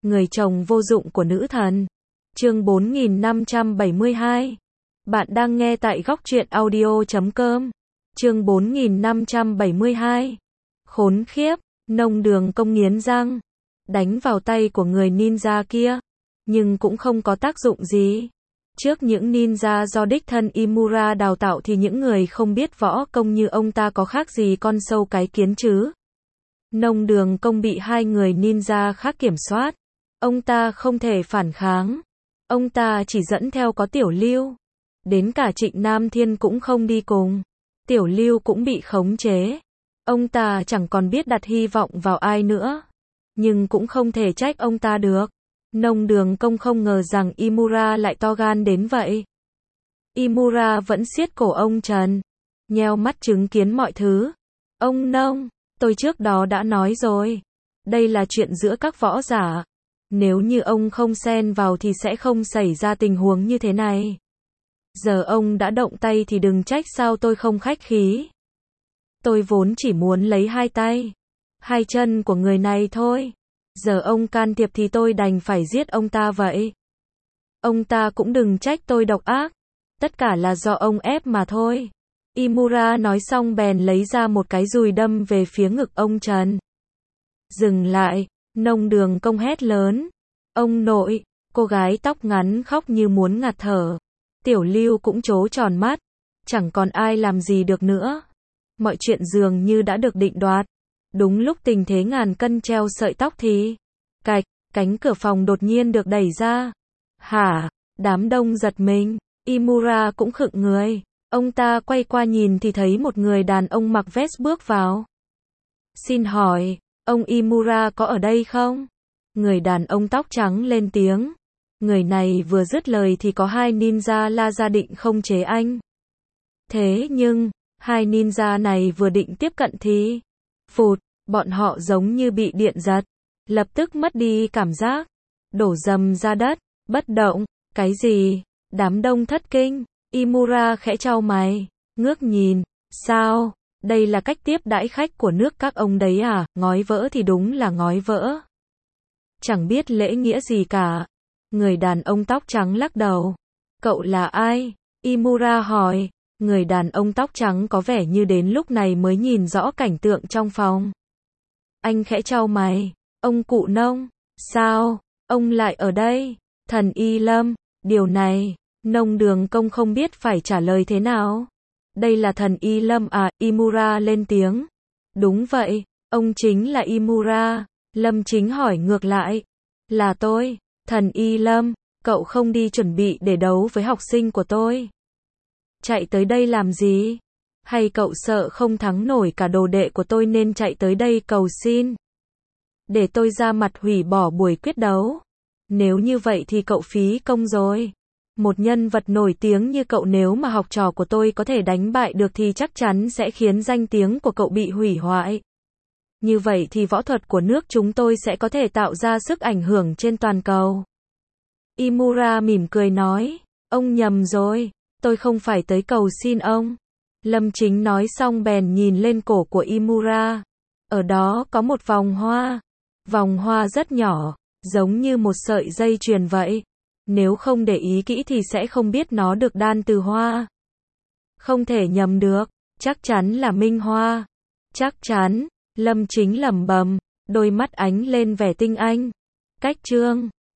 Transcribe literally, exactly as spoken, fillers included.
Người chồng vô dụng của nữ thần. Chương bốn nghìn năm trăm bảy mươi hai. Bạn đang nghe tại góc truyện audio chấm com. Chương bốn nghìn năm trăm bảy mươi hai. Khốn khiếp, Nông Đường Công nghiến răng, đánh vào tay của người ninja kia, nhưng cũng không có tác dụng gì. Trước những ninja do đích thân Imura đào tạo thì những người không biết võ công như ông ta có khác gì con sâu cái kiến chứ. Nông Đường Công bị hai người ninja khác kiểm soát. Ông ta không thể phản kháng. Ông ta chỉ dẫn theo có Tiểu Lưu. Đến cả Trịnh Nam Thiên cũng không đi cùng. Tiểu Lưu cũng bị khống chế. Ông ta chẳng còn biết đặt hy vọng vào ai nữa. Nhưng cũng không thể trách ông ta được. Nông Đường Công không ngờ rằng Imura lại to gan đến vậy. Imura vẫn siết cổ ông Trần, nheo mắt chứng kiến mọi thứ. Ông Nông, tôi trước đó đã nói rồi. Đây là chuyện giữa các võ giả. Nếu như ông không xen vào thì sẽ không xảy ra tình huống như thế này. Giờ ông đã động tay thì đừng trách sao tôi không khách khí. Tôi vốn chỉ muốn lấy hai tay, hai chân của người này thôi. Giờ ông can thiệp thì tôi đành phải giết ông ta vậy. Ông ta cũng đừng trách tôi độc ác. Tất cả là do ông ép mà thôi. Imura nói xong bèn lấy ra một cái dùi đâm về phía ngực ông Trần. Dừng lại, Nông Đường Công hét lớn. Ông nội, cô gái tóc ngắn khóc như muốn ngạt thở. Tiểu Lưu cũng trố tròn mắt. Chẳng còn ai làm gì được nữa. Mọi chuyện dường như đã được định đoạt. Đúng lúc tình thế ngàn cân treo sợi tóc thì cạch, cánh cửa phòng đột nhiên được đẩy ra. Hả? Đám đông giật mình. Imura cũng khựng người. Ông ta quay qua nhìn thì thấy một người đàn ông mặc vest bước vào. Xin hỏi, ông Imura có ở đây không? Người đàn ông tóc trắng lên tiếng. Người này vừa dứt lời thì có hai ninja la ra định không chế anh. Thế nhưng, hai ninja này vừa định tiếp cận thì phụt, bọn họ giống như bị điện giật, lập tức mất đi cảm giác, đổ rầm ra đất, bất động. Cái gì? Đám đông thất kinh. Imura khẽ chau mày, ngước nhìn. Sao? Đây là cách tiếp đãi khách của nước các ông đấy à? Ngói vỡ thì đúng là ngói vỡ. Chẳng biết lễ nghĩa gì cả. Người đàn ông tóc trắng lắc đầu. Cậu là ai? Imura hỏi. Người đàn ông tóc trắng có vẻ như đến lúc này mới nhìn rõ cảnh tượng trong phòng. Anh khẽ chau mày. Ông cụ Nông. Sao? Ông lại ở đây? Thần Y Lâm. Điều này, Nông Đường Công không biết phải trả lời thế nào. Đây là thần Y Lâm à? Imura lên tiếng. Đúng vậy, ông chính là Imura. Lâm Chính hỏi ngược lại. Là tôi, thần Y Lâm. Cậu không đi chuẩn bị để đấu với học sinh của tôi? Chạy tới đây làm gì? Hay cậu sợ không thắng nổi cả đồ đệ của tôi nên chạy tới đây cầu xin? Để tôi ra mặt hủy bỏ buổi quyết đấu. Nếu như vậy thì cậu phí công rồi. Một nhân vật nổi tiếng như cậu nếu mà học trò của tôi có thể đánh bại được thì chắc chắn sẽ khiến danh tiếng của cậu bị hủy hoại. Như vậy thì võ thuật của nước chúng tôi sẽ có thể tạo ra sức ảnh hưởng trên toàn cầu. Imura mỉm cười nói. Ông nhầm rồi. Tôi không phải tới cầu xin ông. Lâm Chính nói xong bèn nhìn lên cổ của Imura. Ở đó có một vòng hoa. Vòng hoa rất nhỏ, giống như một sợi dây chuyền vậy. Nếu không để ý kỹ thì sẽ không biết nó được đan từ hoa. Không thể nhầm được, chắc chắn là minh hoa. Chắc chắn, Lâm Chính lẩm bẩm, đôi mắt ánh lên vẻ tinh anh. Cách trương,